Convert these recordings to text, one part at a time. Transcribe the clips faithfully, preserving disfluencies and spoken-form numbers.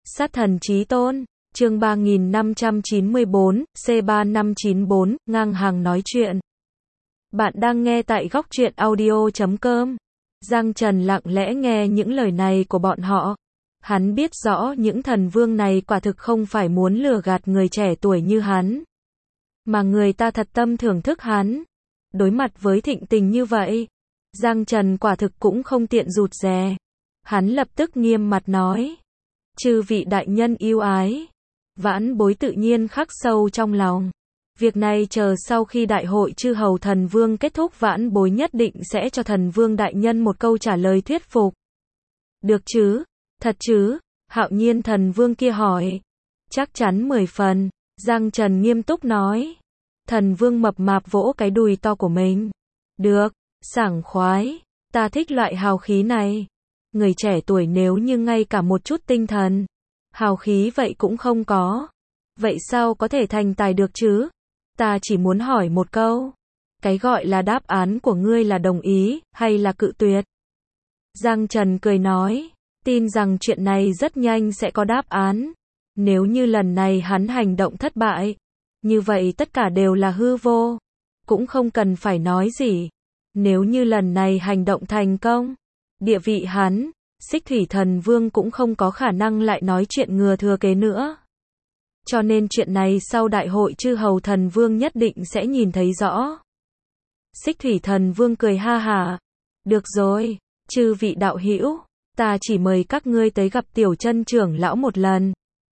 Sát thần chí tôn, chương ba nghìn năm trăm chín mươi bốn, C ba năm chín bốn, ngang hàng nói chuyện. Bạn đang nghe tại góc truyện audio chấm com. Giang Trần lặng lẽ nghe những lời này của bọn họ. Hắn biết rõ những thần vương này quả thực không phải muốn lừa gạt người trẻ tuổi như hắn, mà người ta thật tâm thưởng thức hắn. Đối mặt với thịnh tình như vậy, Giang Trần quả thực cũng không tiện rụt rè. Hắn lập tức nghiêm mặt nói: chư vị đại nhân yêu ái, vãn bối tự nhiên khắc sâu trong lòng. Việc này chờ sau khi đại hội chư hầu thần vương kết thúc, vãn bối nhất định sẽ cho thần vương đại nhân một câu trả lời thuyết phục. Được chứ? Thật chứ? Hạo Nhiên thần vương kia hỏi. Chắc chắn mười phần, Giang Trần nghiêm túc nói. Thần vương mập mạp vỗ cái đùi to của mình. Được, sảng khoái, ta thích loại hào khí này. Người trẻ tuổi nếu như ngay cả một chút tinh thần, hào khí vậy cũng không có, vậy sao có thể thành tài được chứ? Ta chỉ muốn hỏi một câu, cái gọi là đáp án của ngươi là đồng ý, hay là cự tuyệt? Giang Trần cười nói, tin rằng chuyện này rất nhanh sẽ có đáp án. Nếu như lần này hắn hành động thất bại, như vậy tất cả đều là hư vô, cũng không cần phải nói gì. Nếu như lần này hành động thành công, địa vị hắn, Xích Thủy Thần Vương cũng không có khả năng lại nói chuyện ngừa thừa kế nữa. Cho nên chuyện này sau đại hội chư hầu thần vương nhất định sẽ nhìn thấy rõ. Xích Thủy Thần Vương cười ha hả. Được rồi, chư vị đạo hữu, ta chỉ mời các ngươi tới gặp Tiểu Chân trưởng lão một lần.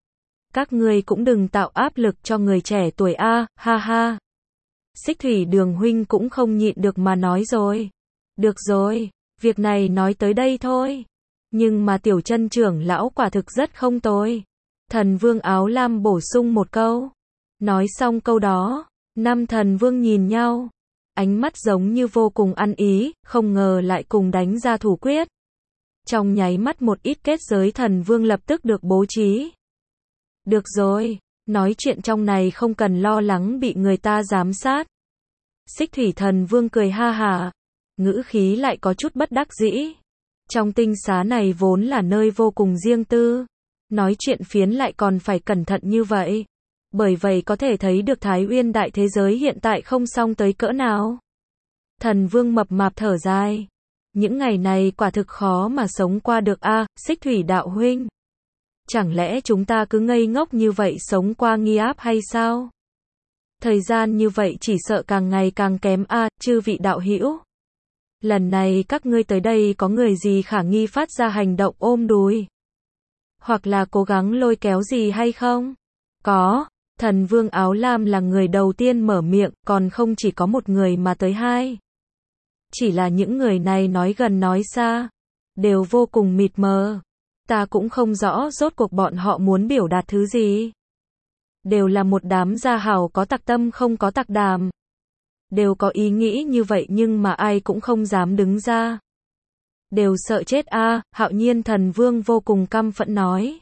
Các ngươi cũng đừng tạo áp lực cho người trẻ tuổi a, ha ha. Xích Thủy Đường huynh cũng không nhịn được mà nói rồi. Được rồi, việc này nói tới đây thôi. Nhưng mà Tiểu Chân trưởng lão quả thực rất không tồi. Thần vương áo lam bổ sung một câu. Nói xong câu đó, năm thần vương nhìn nhau, ánh mắt giống như vô cùng ăn ý, không ngờ lại cùng đánh ra thủ quyết. Trong nháy mắt một ít kết giới thần vương lập tức được bố trí. Được rồi, nói chuyện trong này không cần lo lắng bị người ta giám sát. Xích Thủy Thần Vương cười ha hả, ngữ khí lại có chút bất đắc dĩ. Trong tinh xá này vốn là nơi vô cùng riêng tư, nói chuyện phiến lại còn phải cẩn thận như vậy. Bởi vậy có thể thấy được Thái Uyên đại thế giới hiện tại không xong tới cỡ nào. Thần Vương mập mạp thở dài. Những ngày này quả thực khó mà sống qua được a, à, Xích Thủy đạo huynh. Chẳng lẽ chúng ta cứ ngây ngốc như vậy sống qua nghi áp hay sao? Thời gian như vậy chỉ sợ càng ngày càng kém a, à, chư vị đạo hữu. Lần này các ngươi tới đây có người gì khả nghi phát ra hành động ôm đùi? Hoặc là cố gắng lôi kéo gì hay không? Có, thần vương áo lam là người đầu tiên mở miệng, còn không chỉ có một người mà tới hai. Chỉ là những người này nói gần nói xa, đều vô cùng mịt mờ. Ta cũng không rõ rốt cuộc bọn họ muốn biểu đạt thứ gì. Đều là một đám gia hảo có tặc tâm không có tặc đảm. Đều có ý nghĩ như vậy nhưng mà ai cũng không dám đứng ra. Đều sợ chết a, à, Hạo Nhiên thần vương vô cùng căm phẫn nói.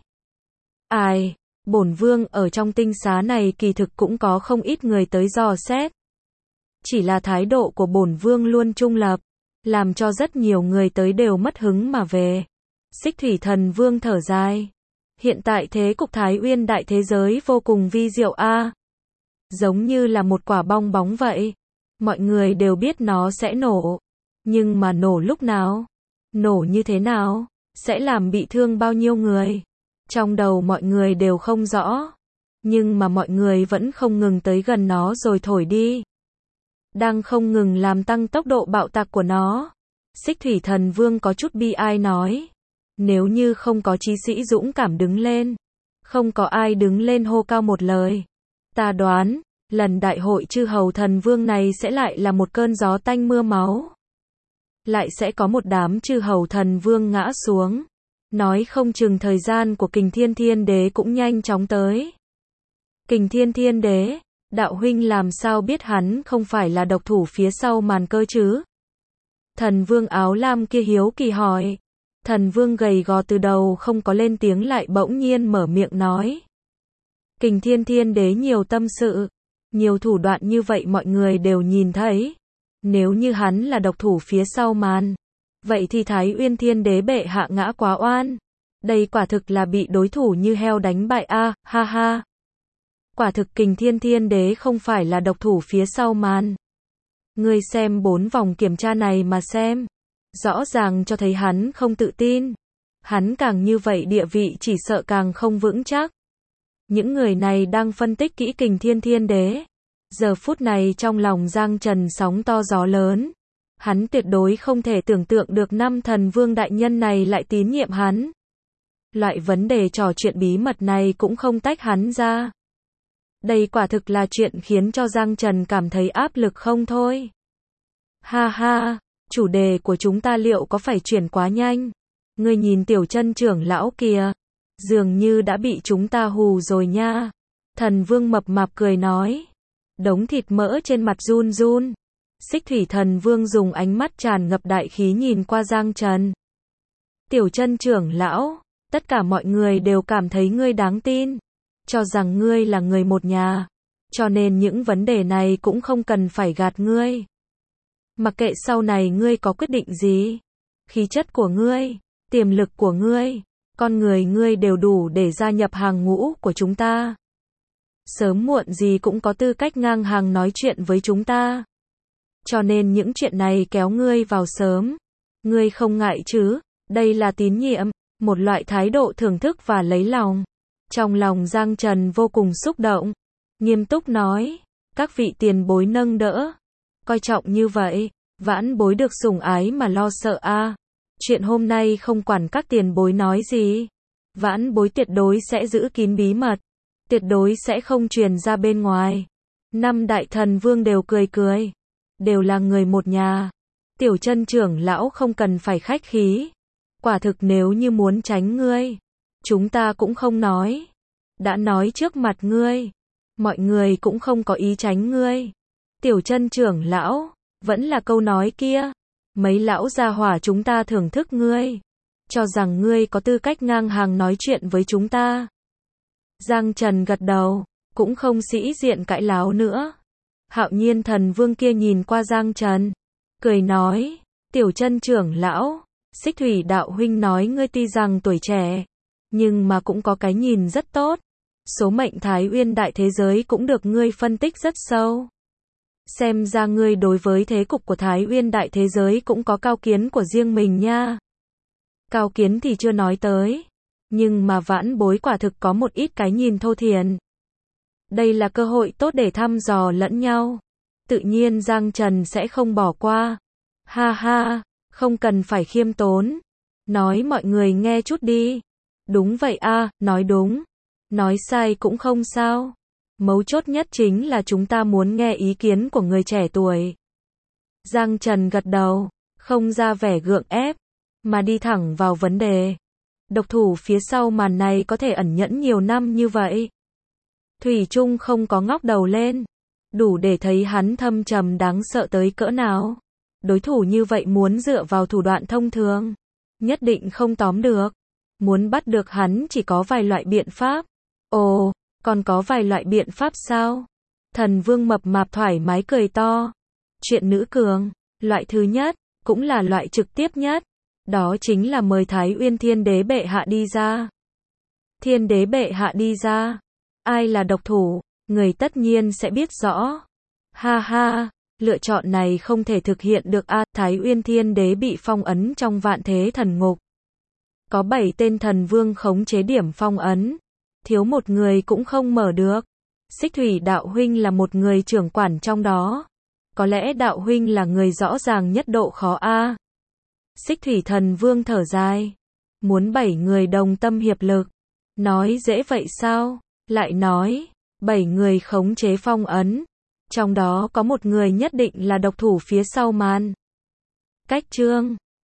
Ai, bổn vương ở trong tinh xá này kỳ thực cũng có không ít người tới dò xét. Chỉ là thái độ của bổn vương luôn trung lập, làm cho rất nhiều người tới đều mất hứng mà về. Xích Thủy Thần Vương thở dài. Hiện tại thế cục Thái Uyên đại thế giới vô cùng vi diệu a, à. Giống như là một quả bong bóng vậy. Mọi người đều biết nó sẽ nổ. Nhưng mà nổ lúc nào? Nổ như thế nào? Sẽ làm bị thương bao nhiêu người? Trong đầu mọi người đều không rõ. Nhưng mà mọi người vẫn không ngừng tới gần nó rồi thổi đi. Đang không ngừng làm tăng tốc độ bạo tạc của nó. Xích Thủy Thần Vương có chút bi ai nói. Nếu như không có chí sĩ dũng cảm đứng lên, không có ai đứng lên hô cao một lời, ta đoán, lần đại hội chư hầu thần vương này sẽ lại là một cơn gió tanh mưa máu. Lại sẽ có một đám chư hầu thần vương ngã xuống. Nói không chừng thời gian của Kình Thiên Thiên Đế cũng nhanh chóng tới. Kình Thiên Thiên Đế, đạo huynh làm sao biết hắn không phải là độc thủ phía sau màn cơ chứ? Thần vương áo lam kia hiếu kỳ hỏi. Thần vương gầy gò từ đầu không có lên tiếng lại bỗng nhiên mở miệng nói. Kình Thiên Thiên Đế nhiều tâm sự, nhiều thủ đoạn như vậy mọi người đều nhìn thấy. Nếu như hắn là độc thủ phía sau màn, vậy thì Thái Uyên Thiên Đế bệ hạ ngã quá oan. Đây quả thực là bị đối thủ như heo đánh bại a, ha ha. Quả thực Kình Thiên Thiên Đế không phải là độc thủ phía sau màn. Ngươi xem bốn vòng kiểm tra này mà xem. Rõ ràng cho thấy hắn không tự tin. Hắn càng như vậy địa vị chỉ sợ càng không vững chắc. Những người này đang phân tích kỹ Kình Thiên Thiên Đế. Giờ phút này trong lòng Giang Trần sóng to gió lớn. Hắn tuyệt đối không thể tưởng tượng được năm thần vương đại nhân này lại tín nhiệm hắn. Loại vấn đề trò chuyện bí mật này cũng không tách hắn ra. Đây quả thực là chuyện khiến cho Giang Trần cảm thấy áp lực không thôi. Ha ha, chủ đề của chúng ta liệu có phải chuyển quá nhanh? Ngươi nhìn Tiểu Chân trưởng lão kìa, dường như đã bị chúng ta hù rồi nha. Thần vương mập mạp cười nói. Đống thịt mỡ trên mặt run run. Xích Thủy Thần Vương dùng ánh mắt tràn ngập đại khí nhìn qua Giang Trần. Tiểu Chân trưởng lão, tất cả mọi người đều cảm thấy ngươi đáng tin, cho rằng ngươi là người một nhà, cho nên những vấn đề này cũng không cần phải gạt ngươi. Mặc kệ sau này ngươi có quyết định gì, khí chất của ngươi, tiềm lực của ngươi, con người ngươi đều đủ để gia nhập hàng ngũ của chúng ta. Sớm muộn gì cũng có tư cách ngang hàng nói chuyện với chúng ta. Cho nên những chuyện này kéo ngươi vào sớm. Ngươi không ngại chứ? Đây là tín nhiệm, một loại thái độ thưởng thức và lấy lòng. Trong lòng Giang Trần vô cùng xúc động. Nghiêm túc nói. Các vị tiền bối nâng đỡ. Coi trọng như vậy. Vãn bối được sủng ái mà lo sợ a. À. Chuyện hôm nay không quản các tiền bối nói gì. Vãn bối tuyệt đối sẽ giữ kín bí mật. Tuyệt đối sẽ không truyền ra bên ngoài. Năm đại thần vương đều cười cười. Đều là người một nhà. Tiểu Chân trưởng lão không cần phải khách khí. Quả thực nếu như muốn tránh ngươi, chúng ta cũng không nói. Đã nói trước mặt ngươi, mọi người cũng không có ý tránh ngươi. Tiểu Chân trưởng lão, vẫn là câu nói kia. Mấy lão gia hỏa chúng ta thưởng thức ngươi, cho rằng ngươi có tư cách ngang hàng nói chuyện với chúng ta. Giang Trần gật đầu, cũng không sĩ diện cãi láo nữa. Hạo Nhiên thần vương kia nhìn qua Giang Trần, cười nói, Tiểu Chân trưởng lão, Xích Thủy đạo huynh nói ngươi tuy rằng tuổi trẻ, nhưng mà cũng có cái nhìn rất tốt. Số mệnh Thái Uyên đại thế giới cũng được ngươi phân tích rất sâu. Xem ra ngươi đối với thế cục của Thái Uyên đại thế giới cũng có cao kiến của riêng mình nha. Cao kiến thì chưa nói tới, nhưng mà vãn bối quả thực có một ít cái nhìn thô thiển. Đây là cơ hội tốt để thăm dò lẫn nhau. Tự nhiên Giang Trần sẽ không bỏ qua. Ha ha, không cần phải khiêm tốn. Nói mọi người nghe chút đi. Đúng vậy a, à, nói đúng. Nói sai cũng không sao. Mấu chốt nhất chính là chúng ta muốn nghe ý kiến của người trẻ tuổi. Giang Trần gật đầu, không ra vẻ gượng ép, mà đi thẳng vào vấn đề. Độc thủ phía sau màn này có thể ẩn nhẫn nhiều năm như vậy. Thủy Trung không có ngóc đầu lên. Đủ để thấy hắn thâm trầm đáng sợ tới cỡ nào. Đối thủ như vậy muốn dựa vào thủ đoạn thông thường, nhất định không tóm được. Muốn bắt được hắn chỉ có vài loại biện pháp. Ồ, còn có vài loại biện pháp sao? Thần vương mập mạp thoải mái cười to. Chuyện nữ cường, loại thứ nhất, cũng là loại trực tiếp nhất. Đó chính là mời Thái Uyên Thiên Đế bệ hạ đi ra. Thiên Đế bệ hạ đi ra. Ai là độc thủ, người tất nhiên sẽ biết rõ. Ha ha, lựa chọn này không thể thực hiện được a. À, Thái Uyên Thiên Đế bị phong ấn trong vạn thế thần ngục. Có bảy tên thần vương khống chế điểm phong ấn. Thiếu một người cũng không mở được. Xích Thủy đạo huynh là một người trưởng quản trong đó. Có lẽ đạo huynh là người rõ ràng nhất độ khó a. À. Xích Thủy thần vương thở dài. Muốn bảy người đồng tâm hiệp lực. Nói dễ vậy sao? Lại nói, bảy người khống chế phong ấn. Trong đó có một người nhất định là độc thủ phía sau màn. Cách chương